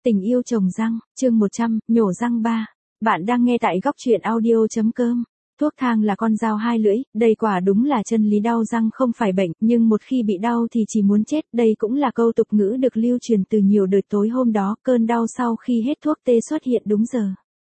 Tình yêu trồng răng, chương 100, nhổ răng 3. Bạn đang nghe tại góc truyện audio.com. Thuốc thang là con dao hai lưỡi, đây quả đúng là chân lý, đau răng không phải bệnh, nhưng một khi bị đau thì chỉ muốn chết, đây cũng là câu tục ngữ được lưu truyền từ nhiều đời. Tối hôm đó, cơn đau sau khi hết thuốc tê xuất hiện đúng giờ.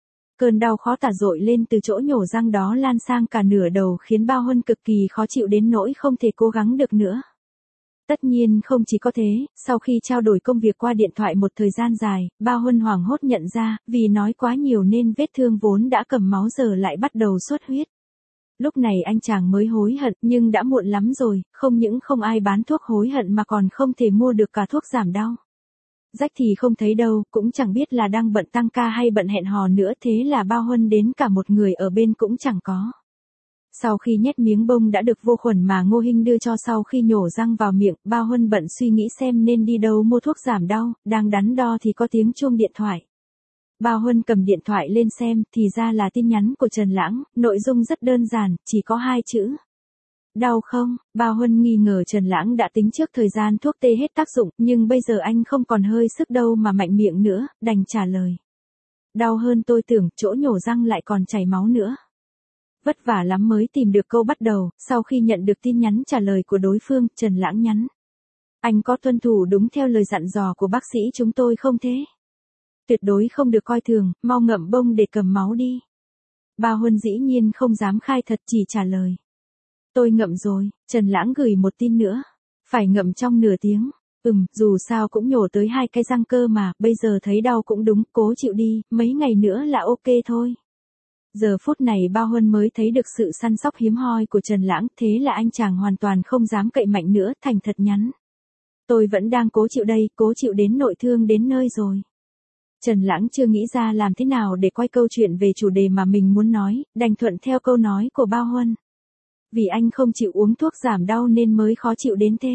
Cơn đau khó tả dội lên từ chỗ nhổ răng đó lan sang cả nửa đầu, khiến Bao Huân cực kỳ khó chịu đến nỗi không thể cố gắng được nữa. Tất nhiên không chỉ có thế, sau khi trao đổi công việc qua điện thoại một thời gian dài, Bao Huân hoảng hốt nhận ra, vì nói quá nhiều nên vết thương vốn đã cầm máu giờ lại bắt đầu xuất huyết. Lúc này anh chàng mới hối hận, nhưng đã muộn lắm rồi, không những không ai bán thuốc hối hận mà còn không thể mua được cả thuốc giảm đau. Rách thì không thấy đâu, cũng chẳng biết là đang bận tăng ca hay bận hẹn hò nữa, thế là Bao Huân đến cả một người ở bên cũng chẳng có. Sau khi nhét miếng bông đã được vô khuẩn mà Ngô Hinh đưa cho sau khi nhổ răng vào miệng, Bao Huân bận suy nghĩ xem nên đi đâu mua thuốc giảm đau, đang đắn đo thì có tiếng chuông điện thoại. Bao Huân cầm điện thoại lên xem, thì ra là tin nhắn của Trần Lãng, nội dung rất đơn giản, chỉ có 2 chữ. Đau không? Bao Huân nghi ngờ Trần Lãng đã tính trước thời gian thuốc tê hết tác dụng, nhưng bây giờ anh không còn hơi sức đâu mà mạnh miệng nữa, đành trả lời. Đau hơn tôi tưởng, chỗ nhổ răng lại còn chảy máu nữa. Vất vả lắm mới tìm được câu bắt đầu, sau khi nhận được tin nhắn trả lời của đối phương, Trần Lãng nhắn. Anh có tuân thủ đúng theo lời dặn dò của bác sĩ chúng tôi không thế? Tuyệt đối không được coi thường, mau ngậm bông để cầm máu đi. Bao Huân dĩ nhiên không dám khai thật, chỉ trả lời. Tôi ngậm rồi. Trần Lãng gửi một tin nữa. Phải ngậm trong nửa tiếng. Dù sao cũng nhổ tới 2 cái răng cơ mà, bây giờ thấy đau cũng đúng, cố chịu đi, mấy ngày nữa là ok thôi. Giờ phút này Bao Huân mới thấy được sự săn sóc hiếm hoi của Trần Lãng, thế là anh chàng hoàn toàn không dám cậy mạnh nữa, thành thật nhắn. Tôi vẫn đang cố chịu đây, cố chịu đến nội thương đến nơi rồi. Trần Lãng chưa nghĩ ra làm thế nào để quay câu chuyện về chủ đề mà mình muốn nói, đành thuận theo câu nói của Bao Huân. Vì anh không chịu uống thuốc giảm đau nên mới khó chịu đến thế.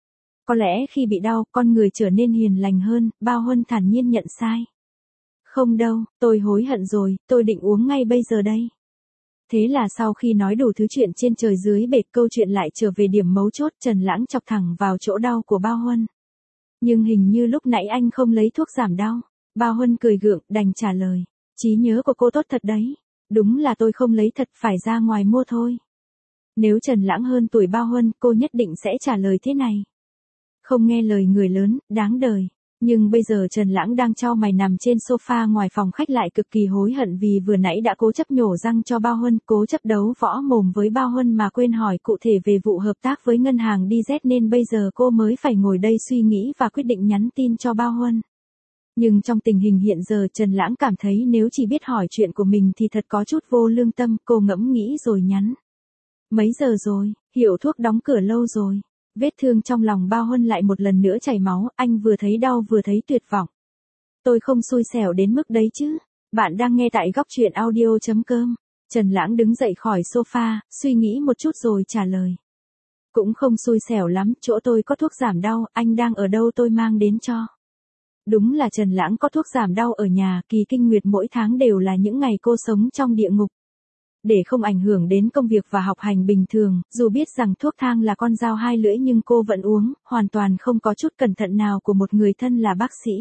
Có lẽ khi bị đau, con người trở nên hiền lành hơn, Bao Huân thản nhiên nhận sai. Không đâu, tôi hối hận rồi, tôi định uống ngay bây giờ đây. Thế là sau khi nói đủ thứ chuyện trên trời dưới bể, câu chuyện lại trở về điểm mấu chốt, Trần Lãng chọc thẳng vào chỗ đau của Bao Huân. Nhưng hình như lúc nãy anh không lấy thuốc giảm đau. Bao Huân cười gượng, đành trả lời. Trí nhớ của cô tốt thật đấy. Đúng là tôi không lấy thật, phải ra ngoài mua thôi. Nếu Trần Lãng hơn tuổi Bao Huân, cô nhất định sẽ trả lời thế này. Không nghe lời người lớn, đáng đời. Nhưng bây giờ Trần Lãng đang chau mày nằm trên sofa ngoài phòng khách lại cực kỳ hối hận vì vừa nãy đã cố chấp nhổ răng cho Bao Huân, cố chấp đấu võ mồm với Bao Huân mà quên hỏi cụ thể về vụ hợp tác với ngân hàng DZ, nên bây giờ cô mới phải ngồi đây suy nghĩ và quyết định nhắn tin cho Bao Huân. Nhưng trong tình hình hiện giờ Trần Lãng cảm thấy nếu chỉ biết hỏi chuyện của mình thì thật có chút vô lương tâm, cô ngẫm nghĩ rồi nhắn. Mấy giờ rồi, hiệu thuốc đóng cửa lâu rồi. Vết thương trong lòng Bao Huân lại một lần nữa chảy máu, anh vừa thấy đau vừa thấy tuyệt vọng. Tôi không xui xẻo đến mức đấy chứ. Bạn đang nghe tại góc truyện audio.com. Trần Lãng đứng dậy khỏi sofa, suy nghĩ một chút rồi trả lời. Cũng không xui xẻo lắm, chỗ tôi có thuốc giảm đau, anh đang ở đâu tôi mang đến cho. Đúng là Trần Lãng có thuốc giảm đau ở nhà, kỳ kinh nguyệt mỗi tháng đều là những ngày cô sống trong địa ngục. Để không ảnh hưởng đến công việc và học hành bình thường, dù biết rằng thuốc thang là con dao hai lưỡi nhưng cô vẫn uống, hoàn toàn không có chút cẩn thận nào của một người thân là bác sĩ.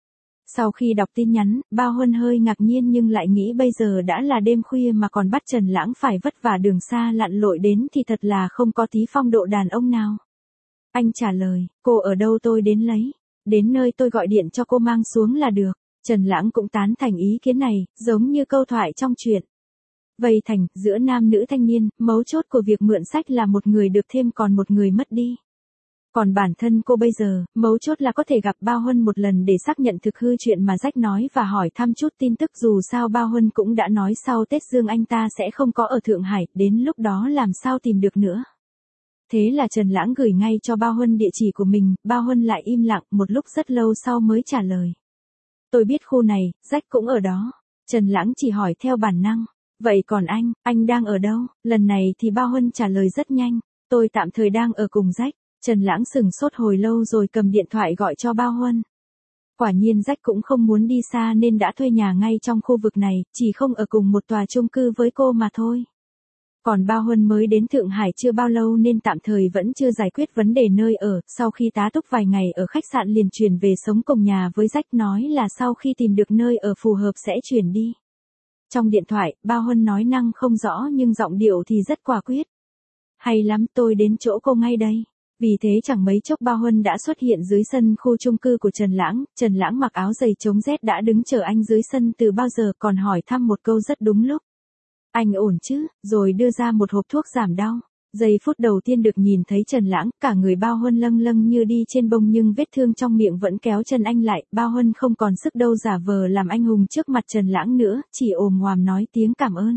Sau khi đọc tin nhắn, Bao Huân hơi ngạc nhiên nhưng lại nghĩ bây giờ đã là đêm khuya mà còn bắt Trần Lãng phải vất vả đường xa lặn lội đến thì thật là không có tí phong độ đàn ông nào. Anh trả lời, cô ở đâu tôi đến lấy. Đến nơi tôi gọi điện cho cô mang xuống là được. Trần Lãng cũng tán thành ý kiến này, giống như câu thoại trong truyện. Vây thành, giữa nam nữ thanh niên, mấu chốt của việc mượn sách là một người được thêm còn một người mất đi. Còn bản thân cô bây giờ, mấu chốt là có thể gặp Bao Huân một lần để xác nhận thực hư chuyện mà Rách nói và hỏi thăm chút tin tức, dù sao Bao Huân cũng đã nói sau Tết Dương anh ta sẽ không có ở Thượng Hải, đến lúc đó làm sao tìm được nữa. Thế là Trần Lãng gửi ngay cho Bao Huân địa chỉ của mình, Bao Huân lại im lặng một lúc rất lâu sau mới trả lời. Tôi biết khu này, Rách cũng ở đó. Trần Lãng chỉ hỏi theo bản năng. Vậy còn anh đang ở đâu? Lần này thì Bao Huân trả lời rất nhanh. Tôi tạm thời đang ở cùng Rách. Trần Lãng sững sốt hồi lâu rồi cầm điện thoại gọi cho Bao Huân. Quả nhiên Rách cũng không muốn đi xa nên đã thuê nhà ngay trong khu vực này, chỉ không ở cùng một tòa chung cư với cô mà thôi. Còn Bao Huân mới đến Thượng Hải chưa bao lâu nên tạm thời vẫn chưa giải quyết vấn đề nơi ở, sau khi tá túc vài ngày ở khách sạn liền chuyển về sống cùng nhà với Rách, nói là sau khi tìm được nơi ở phù hợp sẽ chuyển đi. Trong điện thoại, Bao Huân nói năng không rõ nhưng giọng điệu thì rất quả quyết. Hay lắm, tôi đến chỗ cô ngay đây. Vì thế chẳng mấy chốc Bao Huân đã xuất hiện dưới sân khu chung cư của Trần Lãng mặc áo giày chống rét đã đứng chờ anh dưới sân từ bao giờ, còn hỏi thăm một câu rất đúng lúc. Anh ổn chứ, rồi đưa ra một hộp thuốc giảm đau. Giây phút đầu tiên được nhìn thấy Trần Lãng, cả người Bao Huân lâng lâng như đi trên bông nhưng vết thương trong miệng vẫn kéo chân anh lại. Bao Huân không còn sức đâu giả vờ làm anh hùng trước mặt Trần Lãng nữa, chỉ ồm ngoàm nói tiếng cảm ơn.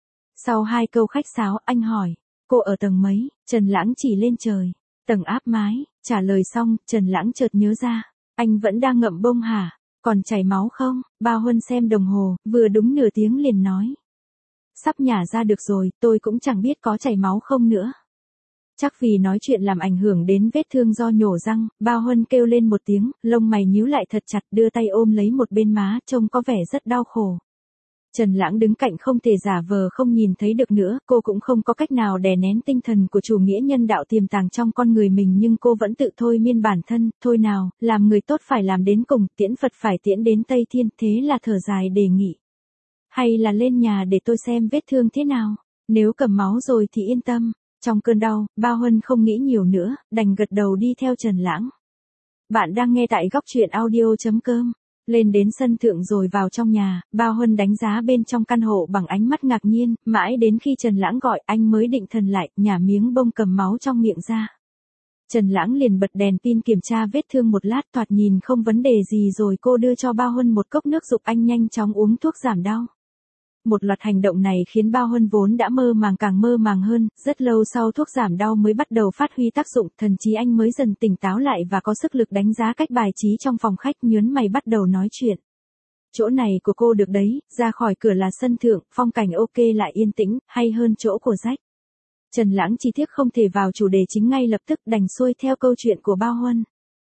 Sau 2 câu khách sáo, anh hỏi, cô ở tầng mấy? Trần Lãng chỉ lên trời. Tầng áp mái. Trả lời xong, Trần Lãng chợt nhớ ra. Anh vẫn đang ngậm bông hả? Còn chảy máu không? Bao Huân xem đồng hồ, vừa đúng nửa tiếng liền nói. Sắp nhả ra được rồi, tôi cũng chẳng biết có chảy máu không nữa. Chắc vì nói chuyện làm ảnh hưởng đến vết thương do nhổ răng, Bao Huân kêu lên một tiếng, lông mày nhíu lại thật chặt, đưa tay ôm lấy một bên má, trông có vẻ rất đau khổ. Trần Lãng đứng cạnh không thể giả vờ không nhìn thấy được nữa, cô cũng không có cách nào đè nén tinh thần của chủ nghĩa nhân đạo tiềm tàng trong con người mình, nhưng cô vẫn tự thôi miên bản thân, thôi nào, làm người tốt phải làm đến cùng, tiễn Phật phải tiễn đến Tây Thiên, thế là thở dài đề nghị. Hay là lên nhà để tôi xem vết thương thế nào, nếu cầm máu rồi thì yên tâm. Trong cơn đau, Bao Huân không nghĩ nhiều nữa, đành gật đầu đi theo Trần Lãng. Bạn đang nghe tại góc truyện audio.com. Lên đến sân thượng rồi vào trong nhà, Bao Huân đánh giá bên trong căn hộ bằng ánh mắt ngạc nhiên, mãi đến khi Trần Lãng gọi anh mới định thần lại, nhả miếng bông cầm máu trong miệng ra. Trần Lãng liền bật đèn pin kiểm tra vết thương một lát, thoạt nhìn không vấn đề gì rồi cô đưa cho Bao Huân một cốc nước, giục anh nhanh chóng uống thuốc giảm đau. Một loạt hành động này khiến Bao Huân vốn đã mơ màng càng mơ màng hơn, rất lâu sau thuốc giảm đau mới bắt đầu phát huy tác dụng, thần trí anh mới dần tỉnh táo lại và có sức lực đánh giá cách bài trí trong phòng khách, nhớn mày bắt đầu nói chuyện. Chỗ này của cô được đấy, ra khỏi cửa là sân thượng, phong cảnh ok lại yên tĩnh, hay hơn chỗ của Rách. Trần Lãng chi tiết không thể vào chủ đề chính ngay lập tức, đành xuôi theo câu chuyện của Bao Huân.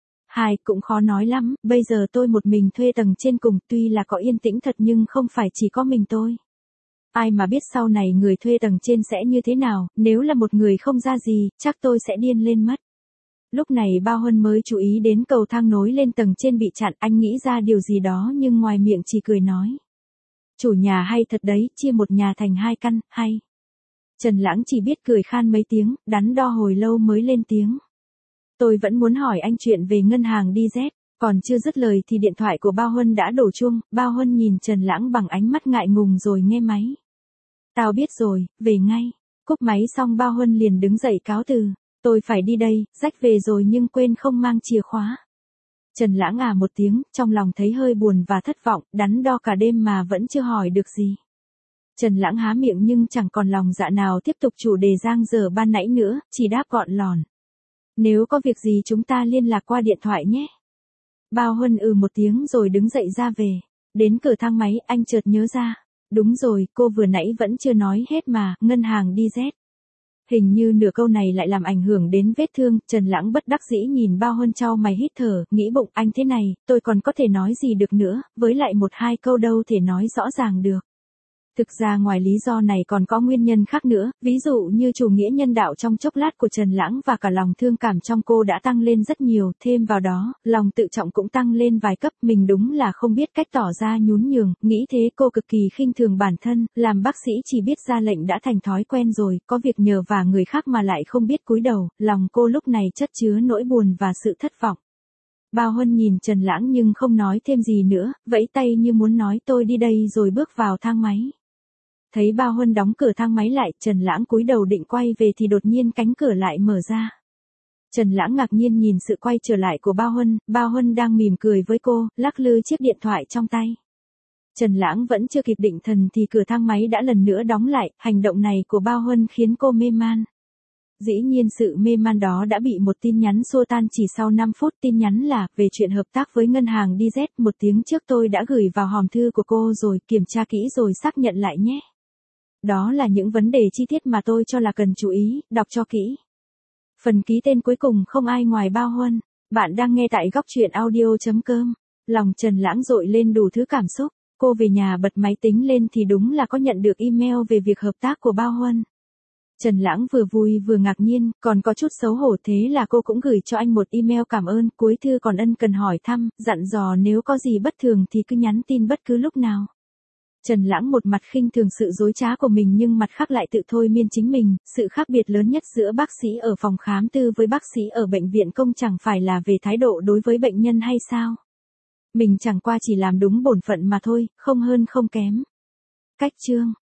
Cũng khó nói lắm, bây giờ tôi một mình thuê tầng trên cùng, tuy là có yên tĩnh thật nhưng không phải chỉ có mình tôi. Ai mà biết sau này người thuê tầng trên sẽ như thế nào, nếu là một người không ra gì, chắc tôi sẽ điên lên mất. Lúc này Bao Huân mới chú ý đến cầu thang nối lên tầng trên bị chặn, anh nghĩ ra điều gì đó nhưng ngoài miệng chỉ cười nói. Chủ nhà hay thật đấy, chia một nhà thành 2 căn, hay. Trần Lãng chỉ biết cười khan mấy tiếng, đắn đo hồi lâu mới lên tiếng. Tôi vẫn muốn hỏi anh chuyện về ngân hàng DZ, còn chưa dứt lời thì điện thoại của Bao Huân đã đổ chuông, Bao Huân nhìn Trần Lãng bằng ánh mắt ngại ngùng rồi nghe máy. Tao biết rồi, về ngay. Cúp máy xong Bao Huân liền đứng dậy cáo từ. Tôi phải đi đây, Rách về rồi nhưng quên không mang chìa khóa. Trần Lãng một tiếng, trong lòng thấy hơi buồn và thất vọng, đắn đo cả đêm mà vẫn chưa hỏi được gì. Trần Lãng há miệng nhưng chẳng còn lòng dạ nào tiếp tục chủ đề giang dở ban nãy nữa, chỉ đáp gọn lòn. Nếu có việc gì chúng ta liên lạc qua điện thoại nhé. Bao Huân một tiếng rồi đứng dậy ra về. Đến cửa thang máy, anh chợt nhớ ra. Đúng rồi, cô vừa nãy vẫn chưa nói hết mà, ngân hàng DZ. Hình như nửa câu này lại làm ảnh hưởng đến vết thương, Trần Lãng bất đắc dĩ nhìn Bao Huân chau mày hít thở, nghĩ bụng anh thế này, tôi còn có thể nói gì được nữa, với lại 1-2 câu đâu thể nói rõ ràng được. Thực ra ngoài lý do này còn có nguyên nhân khác nữa, ví dụ như chủ nghĩa nhân đạo trong chốc lát của Trần Lãng và cả lòng thương cảm trong cô đã tăng lên rất nhiều, thêm vào đó, lòng tự trọng cũng tăng lên vài cấp, mình đúng là không biết cách tỏ ra nhún nhường, nghĩ thế cô cực kỳ khinh thường bản thân, làm bác sĩ chỉ biết ra lệnh đã thành thói quen rồi, có việc nhờ vả người khác mà lại không biết cúi đầu, lòng cô lúc này chất chứa nỗi buồn và sự thất vọng. Bao Huân nhìn Trần Lãng nhưng không nói thêm gì nữa, vẫy tay như muốn nói tôi đi đây rồi bước vào thang máy. Thấy Bao Huân đóng cửa thang máy lại, Trần Lãng cúi đầu định quay về thì đột nhiên cánh cửa lại mở ra. Trần Lãng ngạc nhiên nhìn sự quay trở lại của Bao Huân đang mỉm cười với cô, lắc lư chiếc điện thoại trong tay. Trần Lãng vẫn chưa kịp định thần thì cửa thang máy đã lần nữa đóng lại, hành động này của Bao Huân khiến cô mê man. Dĩ nhiên sự mê man đó đã bị một tin nhắn xua tan chỉ sau 5 phút, tin nhắn là, về chuyện hợp tác với ngân hàng DZ, 1 tiếng trước tôi đã gửi vào hòm thư của cô rồi, kiểm tra kỹ rồi xác nhận lại nhé. Đó là những vấn đề chi tiết mà tôi cho là cần chú ý, đọc cho kỹ. Phần ký tên cuối cùng không ai ngoài Bao Huân. Bạn đang nghe tại góc truyện audio.com. Lòng Trần Lãng dội lên đủ thứ cảm xúc. Cô về nhà bật máy tính lên thì đúng là có nhận được email về việc hợp tác của Bao Huân. Trần Lãng vừa vui vừa ngạc nhiên, còn có chút xấu hổ, thế là cô cũng gửi cho anh một email cảm ơn, cuối thư còn ân cần hỏi thăm, dặn dò nếu có gì bất thường thì cứ nhắn tin bất cứ lúc nào. Trần Lãng một mặt khinh thường sự dối trá của mình nhưng mặt khác lại tự thôi miên chính mình, sự khác biệt lớn nhất giữa bác sĩ ở phòng khám tư với bác sĩ ở bệnh viện công chẳng phải là về thái độ đối với bệnh nhân hay sao? Mình chẳng qua chỉ làm đúng bổn phận mà thôi, không hơn không kém. Cách chương